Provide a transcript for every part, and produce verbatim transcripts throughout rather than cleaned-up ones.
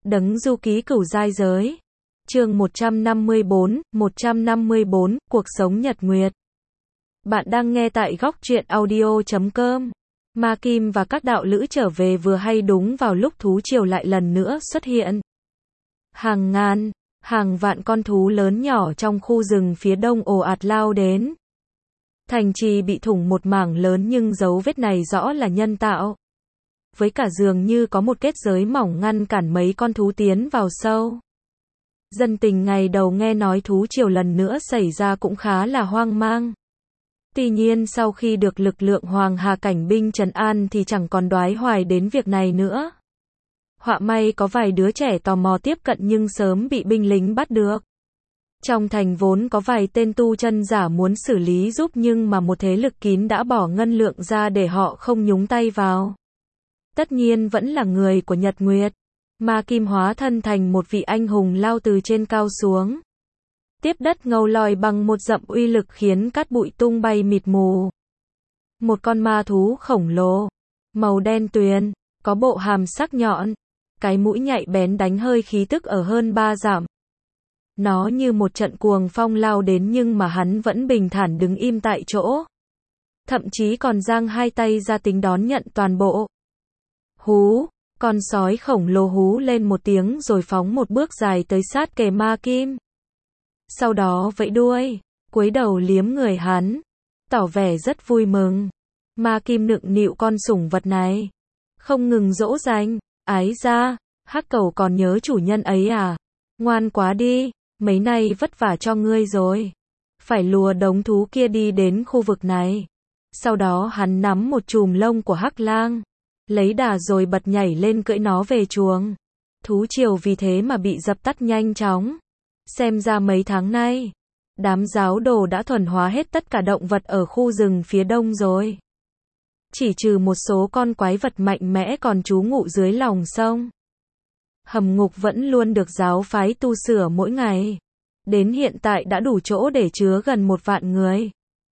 Đấng du ký cửu giai giới. Chương một trăm năm mươi bốn, một trăm năm mươi bốn, Cuộc sống nhật nguyệt. Bạn đang nghe tại góc truyện audio chấm com. Ma Kim và các đạo lữ trở về vừa hay đúng vào lúc thú triều lại lần nữa xuất hiện. Hàng ngàn, hàng vạn con thú lớn nhỏ trong khu rừng phía đông ồ ạt lao đến. Thành trì bị thủng một mảng lớn nhưng dấu vết này rõ là nhân tạo. Với cả dường như có một kết giới mỏng ngăn cản mấy con thú tiến vào sâu. Dân tình ngày đầu nghe nói thú triều lần nữa xảy ra cũng khá là hoang mang. Tuy nhiên sau khi được lực lượng Hoàng Hà cảnh binh trấn an thì chẳng còn đoái hoài đến việc này nữa. Họa may có vài đứa trẻ tò mò tiếp cận nhưng sớm bị binh lính bắt được. Trong thành vốn có vài tên tu chân giả muốn xử lý giúp nhưng mà một thế lực kín đã bỏ ngân lượng ra để họ không nhúng tay vào. Tất nhiên vẫn là người của Nhật Nguyệt. Ma Kim hóa thân thành một vị anh hùng lao từ trên cao xuống. Tiếp đất ngầu lòi bằng một dậm uy lực khiến cát bụi tung bay mịt mù. Một con ma thú khổng lồ, màu đen tuyền, có bộ hàm sắc nhọn, cái mũi nhạy bén đánh hơi khí tức ở hơn ba dặm. Nó như một trận cuồng phong lao đến nhưng mà hắn vẫn bình thản đứng im tại chỗ. Thậm chí còn giang hai tay ra tính đón nhận toàn bộ. Hú, con sói khổng lồ hú lên một tiếng rồi phóng một bước dài tới sát kề Ma Kim. Sau đó vẫy đuôi, cúi đầu liếm người hắn, tỏ vẻ rất vui mừng. Ma Kim nựng nịu con sủng vật này, không ngừng dỗ dành, ái ra, hắc cẩu còn nhớ chủ nhân ấy à? Ngoan quá đi, mấy nay vất vả cho ngươi rồi. Phải lùa đống thú kia đi đến khu vực này. Sau đó hắn nắm một chùm lông của hắc lang, lấy đà rồi bật nhảy lên cưỡi nó về chuồng. Thú triều vì thế mà bị dập tắt nhanh chóng. Xem ra mấy tháng nay, đám giáo đồ đã thuần hóa hết tất cả động vật ở khu rừng phía đông rồi. Chỉ trừ một số con quái vật mạnh mẽ còn trú ngụ dưới lòng sông. Hầm ngục vẫn luôn được giáo phái tu sửa mỗi ngày. Đến hiện tại đã đủ chỗ để chứa gần một vạn người.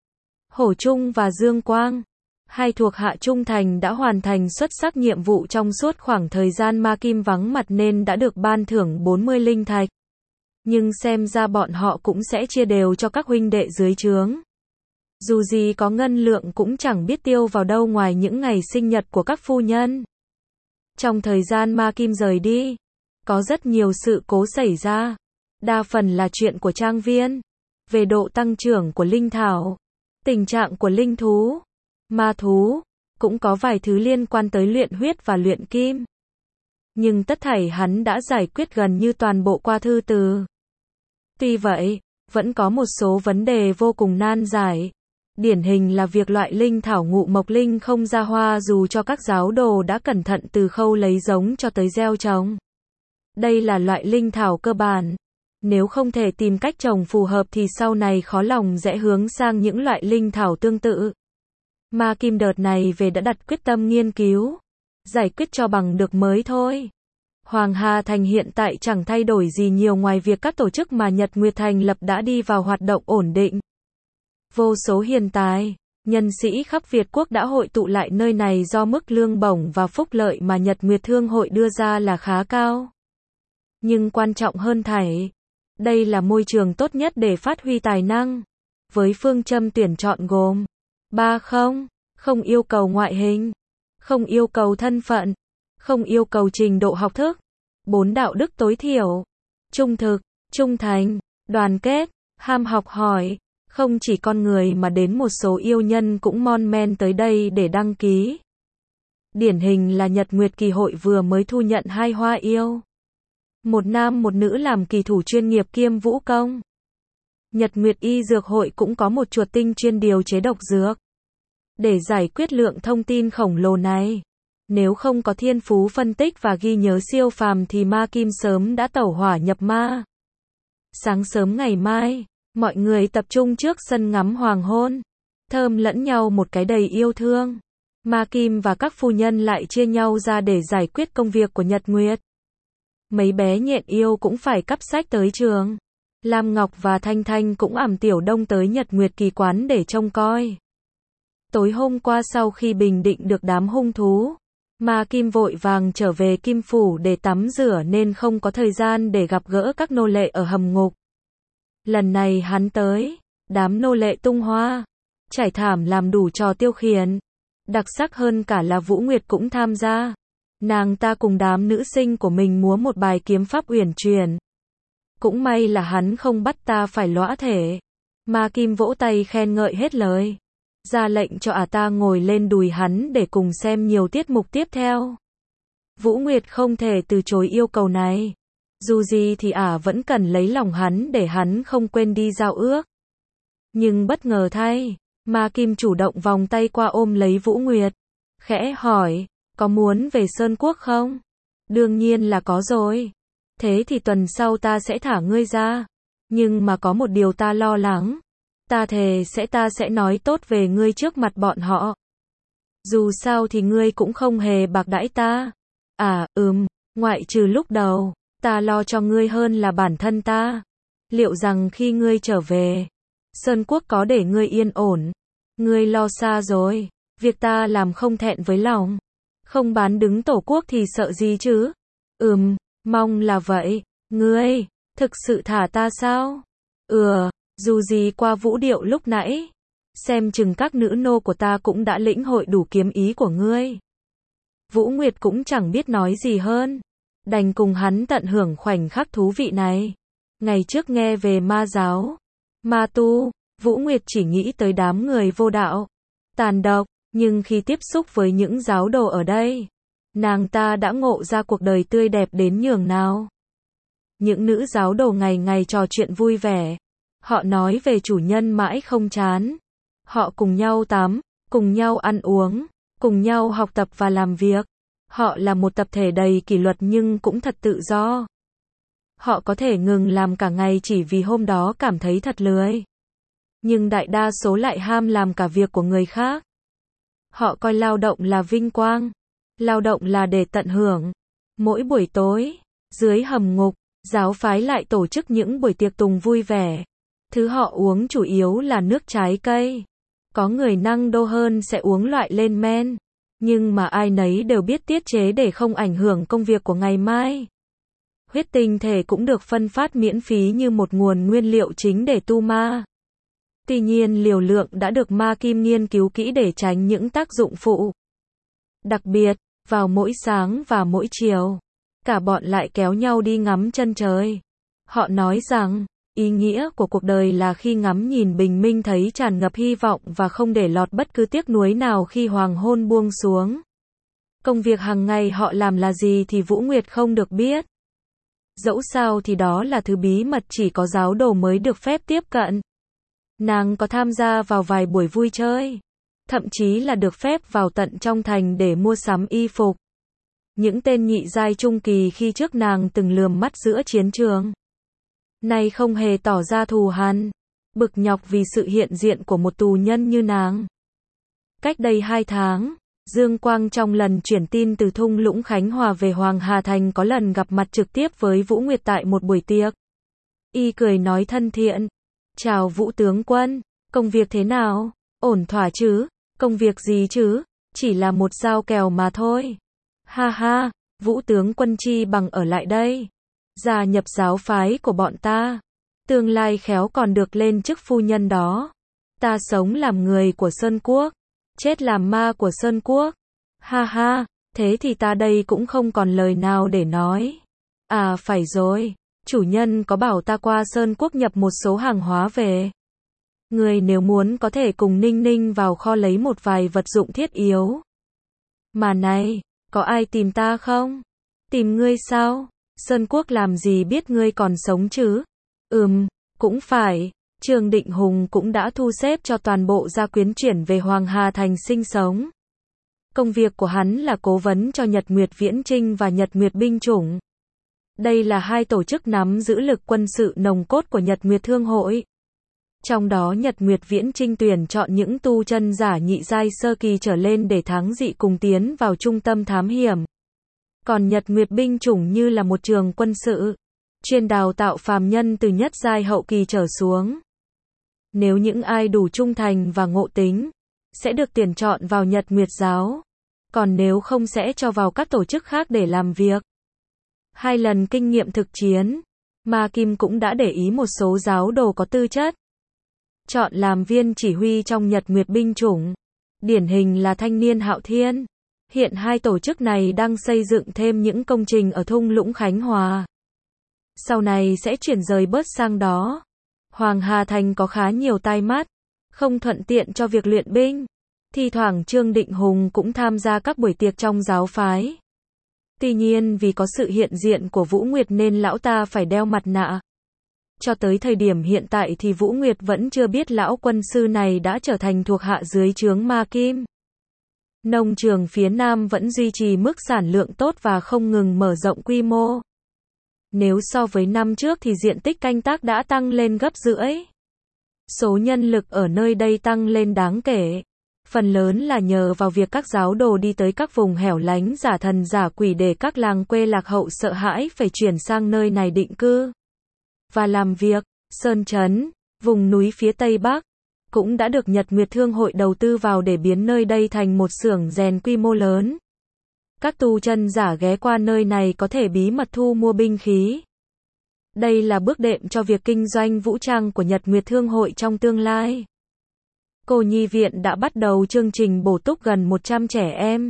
Hổ Trung và Dương Quang, hai thuộc hạ trung thành đã hoàn thành xuất sắc nhiệm vụ trong suốt khoảng thời gian Ma Kim vắng mặt nên đã được ban thưởng bốn mươi linh thạch. Nhưng xem ra bọn họ cũng sẽ chia đều cho các huynh đệ dưới trướng. Dù gì có ngân lượng cũng chẳng biết tiêu vào đâu ngoài những ngày sinh nhật của các phu nhân. Trong thời gian Ma Kim rời đi, có rất nhiều sự cố xảy ra. Đa phần là chuyện của trang viên. Về độ tăng trưởng của linh thảo, tình trạng của linh thú, ma thú, cũng có vài thứ liên quan tới luyện huyết và luyện kim. Nhưng tất thảy hắn đã giải quyết gần như toàn bộ qua thư từ. Tuy vậy, vẫn có một số vấn đề vô cùng nan giải. Điển hình là việc loại linh thảo ngụ mộc linh không ra hoa dù cho các giáo đồ đã cẩn thận từ khâu lấy giống cho tới gieo trồng. Đây là loại linh thảo cơ bản. Nếu không thể tìm cách trồng phù hợp thì sau này khó lòng sẽ hướng sang những loại linh thảo tương tự. Ma Kim đợt này về đã đặt quyết tâm nghiên cứu, giải quyết cho bằng được mới thôi. Hoàng Hà Thành hiện tại chẳng thay đổi gì nhiều ngoài việc các tổ chức mà Nhật Nguyệt thành lập đã đi vào hoạt động ổn định. Vô số hiền tài, nhân sĩ khắp Việt quốc đã hội tụ lại nơi này do mức lương bổng và phúc lợi mà Nhật Nguyệt Thương hội đưa ra là khá cao. Nhưng quan trọng hơn thảy, đây là môi trường tốt nhất để phát huy tài năng. Với phương châm tuyển chọn gồm ba không, không yêu cầu ngoại hình, không yêu cầu thân phận, không yêu cầu trình độ học thức, bốn đạo đức tối thiểu, trung thực, trung thành, đoàn kết, ham học hỏi. Không chỉ con người mà đến một số yêu nhân cũng mon men tới đây để đăng ký. Điển hình là Nhật Nguyệt Kỳ hội vừa mới thu nhận hai hoa yêu. Một nam một nữ làm kỳ thủ chuyên nghiệp kiêm vũ công. Nhật Nguyệt Y Dược hội cũng có một chuột tinh chuyên điều chế độc dược. Để giải quyết lượng thông tin khổng lồ này, nếu không có thiên phú phân tích và ghi nhớ siêu phàm thì Ma Kim sớm đã tẩu hỏa nhập ma. Sáng sớm ngày mai, mọi người tập trung trước sân ngắm hoàng hôn, thơm lẫn nhau một cái đầy yêu thương. Ma Kim và các phu nhân lại chia nhau ra để giải quyết công việc của Nhật Nguyệt. Mấy bé nhện yêu cũng phải cắp sách tới trường. Lam Ngọc và Thanh Thanh cũng ẵm Tiểu Đông tới Nhật Nguyệt Kỳ quán để trông coi. Tối hôm qua sau khi bình định được đám hung thú, Ma Kim vội vàng trở về Kim Phủ để tắm rửa nên không có thời gian để gặp gỡ các nô lệ ở hầm ngục. Lần này hắn tới, đám nô lệ tung hoa, trải thảm làm đủ trò tiêu khiển. Đặc sắc hơn cả là Vũ Nguyệt cũng tham gia. Nàng ta cùng đám nữ sinh của mình múa một bài kiếm pháp uyển chuyển. Cũng may là hắn không bắt ta phải lõa thể. Ma Kim vỗ tay khen ngợi hết lời. Ra lệnh cho ả ta ngồi lên đùi hắn để cùng xem nhiều tiết mục tiếp theo. Vũ Nguyệt không thể từ chối yêu cầu này. Dù gì thì ả vẫn cần lấy lòng hắn để hắn không quên đi giao ước. Nhưng bất ngờ thay, Ma Kim chủ động vòng tay qua ôm lấy Vũ Nguyệt. Khẽ hỏi, có muốn về Sơn Quốc không? Đương nhiên là có rồi. Thế thì tuần sau ta sẽ thả ngươi ra. Nhưng mà có một điều ta lo lắng. Ta thề sẽ ta sẽ nói tốt về ngươi trước mặt bọn họ. Dù sao thì ngươi cũng không hề bạc đãi ta. À, ừm, ngoại trừ lúc đầu, ta lo cho ngươi hơn là bản thân ta. Liệu rằng khi ngươi trở về, Sơn Quốc có để ngươi yên ổn? Ngươi lo xa rồi, việc ta làm không thẹn với lòng. Không bán đứng tổ quốc thì sợ gì chứ? Ừm, mong là vậy. Ngươi, thực sự thả ta sao? Ừ, dù gì qua vũ điệu lúc nãy, xem chừng các nữ nô của ta cũng đã lĩnh hội đủ kiếm ý của ngươi. Vũ Nguyệt cũng chẳng biết nói gì hơn, đành cùng hắn tận hưởng khoảnh khắc thú vị này. Ngày trước nghe về ma giáo, ma tu, Vũ Nguyệt chỉ nghĩ tới đám người vô đạo, tàn độc, nhưng khi tiếp xúc với những giáo đồ ở đây, nàng ta đã ngộ ra cuộc đời tươi đẹp đến nhường nào. Những nữ giáo đồ ngày ngày trò chuyện vui vẻ, họ nói về chủ nhân mãi không chán. Họ cùng nhau tắm, cùng nhau ăn uống, cùng nhau học tập và làm việc. Họ là một tập thể đầy kỷ luật nhưng cũng thật tự do. Họ có thể ngừng làm cả ngày chỉ vì hôm đó cảm thấy thật lười. Nhưng đại đa số lại ham làm cả việc của người khác. Họ coi lao động là vinh quang, lao động là để tận hưởng. Mỗi buổi tối, dưới hầm ngục, giáo phái lại tổ chức những buổi tiệc tùng vui vẻ. Thứ họ uống chủ yếu là nước trái cây. Có người năng đô hơn sẽ uống loại lên men. Nhưng mà ai nấy đều biết tiết chế để không ảnh hưởng công việc của ngày mai. Huyết tinh thể cũng được phân phát miễn phí như một nguồn nguyên liệu chính để tu ma. Tuy nhiên liều lượng đã được Ma Kim nghiên cứu kỹ để tránh những tác dụng phụ. Đặc biệt, vào mỗi sáng và mỗi chiều, cả bọn lại kéo nhau đi ngắm chân trời. Họ nói rằng, ý nghĩa của cuộc đời là khi ngắm nhìn bình minh thấy tràn ngập hy vọng và không để lọt bất cứ tiếc nuối nào khi hoàng hôn buông xuống. Công việc hàng ngày họ làm là gì thì Vũ Nguyệt không được biết. Dẫu sao thì đó là thứ bí mật chỉ có giáo đồ mới được phép tiếp cận. Nàng có tham gia vào vài buổi vui chơi, thậm chí là được phép vào tận trong thành để mua sắm y phục. Những tên nhị giai trung kỳ khi trước nàng từng lườm mắt giữa chiến trường, nay không hề tỏ ra thù hằn, bực nhọc vì sự hiện diện của một tù nhân như nàng. Cách đây hai tháng, Dương Quang trong lần chuyển tin từ thung lũng Khánh Hòa về Hoàng Hà Thành có lần gặp mặt trực tiếp với Vũ Nguyệt tại một buổi tiệc. Y cười nói thân thiện, chào Vũ tướng quân, công việc thế nào, ổn thỏa chứ, công việc gì chứ, chỉ là một giao kèo mà thôi. Ha ha, Vũ tướng quân chi bằng ở lại đây, gia nhập giáo phái của bọn ta, tương lai khéo còn được lên chức phu nhân đó. Ta sống làm người của Sơn Quốc, chết làm ma của Sơn Quốc. Ha ha, thế thì ta đây cũng không còn lời nào để nói. À phải rồi, chủ nhân có bảo ta qua Sơn Quốc nhập một số hàng hóa về. Người nếu muốn có thể cùng Ninh Ninh vào kho lấy một vài vật dụng thiết yếu. Mà này, có ai tìm ta không? Tìm ngươi sao? Sơn Quốc làm gì biết ngươi còn sống chứ? Ừm, cũng phải. Trương Định Hùng cũng đã thu xếp cho toàn bộ gia quyến chuyển về Hoàng Hà Thành sinh sống. Công việc của hắn là cố vấn cho Nhật Nguyệt Viễn Chinh và Nhật Nguyệt Binh Chủng. Đây là hai tổ chức nắm giữ lực quân sự nòng cốt của Nhật Nguyệt Thương hội. Trong đó Nhật Nguyệt Viễn Chinh tuyển chọn những tu chân giả nhị giai sơ kỳ trở lên để tháng dị cùng tiến vào trung tâm thám hiểm. Còn Nhật Nguyệt Binh Chủng như là một trường quân sự, chuyên đào tạo phàm nhân từ nhất giai hậu kỳ trở xuống. Nếu những ai đủ trung thành và ngộ tính, sẽ được tuyển chọn vào Nhật Nguyệt giáo. còn nếu không sẽ cho vào các tổ chức khác để làm việc. Hai lần kinh nghiệm thực chiến, Ma Kim cũng đã để ý một số giáo đồ có tư chất. Chọn làm viên chỉ huy trong Nhật Nguyệt binh chủng. Điển hình là Thanh niên Hạo Thiên. Hiện hai tổ chức này đang xây dựng thêm những công trình ở thung lũng Khánh Hòa. Sau này sẽ chuyển rời bớt sang đó. Hoàng Hà Thành có khá nhiều tai mắt, không thuận tiện cho việc luyện binh. Thi thoảng Trương Định Hùng cũng tham gia các buổi tiệc trong giáo phái. Tuy nhiên vì có sự hiện diện của Vũ Nguyệt nên lão ta phải đeo mặt nạ. Cho tới thời điểm hiện tại thì Vũ Nguyệt vẫn chưa biết lão quân sư này đã trở thành thuộc hạ dưới trướng Ma Kim. Nông trường phía Nam vẫn duy trì mức sản lượng tốt và không ngừng mở rộng quy mô. Nếu so với năm trước thì diện tích canh tác đã tăng lên gấp rưỡi. Số nhân lực ở nơi đây tăng lên đáng kể. Phần lớn là nhờ vào việc các giáo đồ đi tới các vùng hẻo lánh giả thần giả quỷ để các làng quê lạc hậu sợ hãi phải chuyển sang nơi này định cư và làm việc. Sơn Trấn, vùng núi phía Tây Bắc, cũng đã được Nhật Nguyệt Thương hội đầu tư vào để biến nơi đây thành một xưởng rèn quy mô lớn. Các tu chân giả ghé qua nơi này có thể bí mật thu mua binh khí. Đây là bước đệm cho việc kinh doanh vũ trang của Nhật Nguyệt Thương hội trong tương lai. Cô nhi viện đã bắt đầu chương trình bổ túc gần một trăm trẻ em.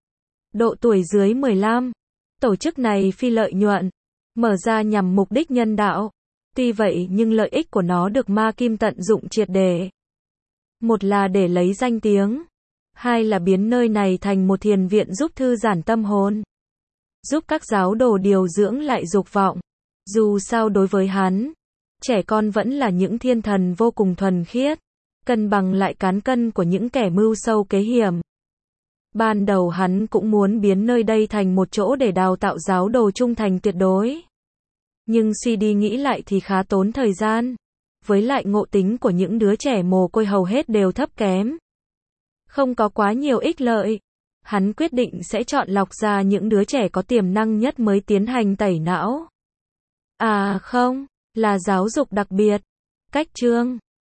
Độ tuổi dưới mười lăm. Tổ chức này phi lợi nhuận, mở ra nhằm mục đích nhân đạo. Tuy vậy nhưng lợi ích của nó được Ma Kim tận dụng triệt để. Một là để lấy danh tiếng. Hai là biến nơi này thành một thiền viện giúp thư giãn tâm hồn. Giúp các giáo đồ điều dưỡng lại dục vọng. Dù sao đối với hắn, trẻ con vẫn là những thiên thần vô cùng thuần khiết. Cân bằng lại cán cân của những kẻ mưu sâu kế hiểm. Ban đầu hắn cũng muốn biến nơi đây thành một chỗ để đào tạo giáo đồ trung thành tuyệt đối. Nhưng suy đi nghĩ lại thì khá tốn thời gian. Với lại ngộ tính của những đứa trẻ mồ côi hầu hết đều thấp kém. Không có quá nhiều ích lợi. Hắn quyết định sẽ chọn lọc ra những đứa trẻ có tiềm năng nhất mới tiến hành tẩy não. À không, là giáo dục đặc biệt. Cách chương